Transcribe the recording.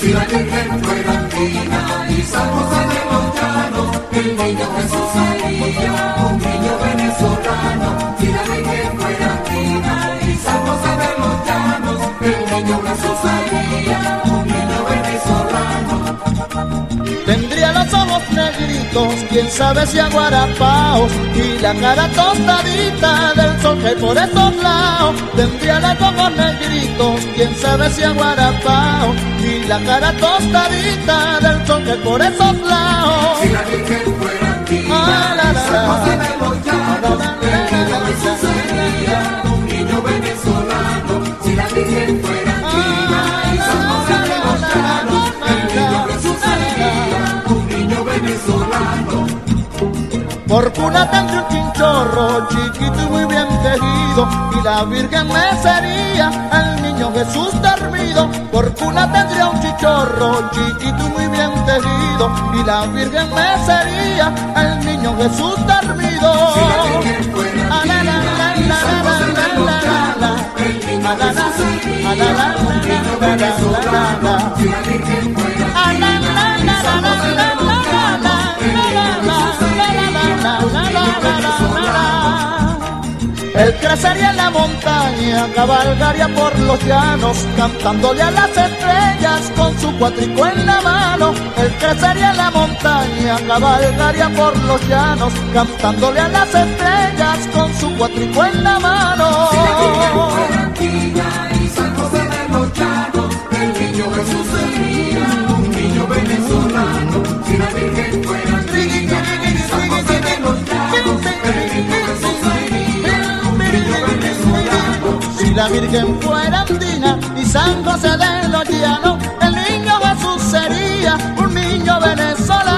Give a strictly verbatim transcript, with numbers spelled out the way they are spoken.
Si la Virgen fuera andina y San José de los Llanos, el niño Jesús sería un niño venezolano. Si la Virgen fuera andina y San José de los Llanos, el niño Jesús sería un niño venezolano. Tendría los ojos negritos, quién sabe si aguarapaos, y la cara tostadita del sol que por esos lados. Tendría los ojos negritos, quién sabe si aguarapaos, y la cara tostadita del sol que por esos lados. Si la Virgen fuera andina Ah, la, la, y San José la. de los Llanos, el niño Jesús sería un niño venezolano. Si la Virgen fuera andina y San José de los Llanos, el niño Jesús sería un niño venezolano. Por cuna tendría un chinchorro chiquito y muy bien tejido, y la Virgen me sería el niño Jesús dormido. Por cuna tendría un chinchorro chiquito y muy bien tejido, y la Virgen me sería el niño Jesús dormido. Si la Virgen fuera andina y San José de los Llanos, el niño Jesús sería un niño venezolano. Si la Virgen fuera andina y San José de los Llanos, el niño Jesús sería un niño venezolano. Él crecería en la montaña, cabalgaría por los llanos, cantándole a las estrellas con su cuatrico en la mano. Él crecería en la montaña, cabalgaría por los llanos, cantándole a las estrellas con su cuatrico en la mano. Si la Virgen fuera andina y San José de los Llanos, el niño Jesús sería un niño venezolano. Si la Virgen fuera andina y San José de los Llanos, el niño Jesús sería un niño venezolano. Si la Virgen fuera andina y San José de los Llanos, el niño Jesús sería un niño venezolano.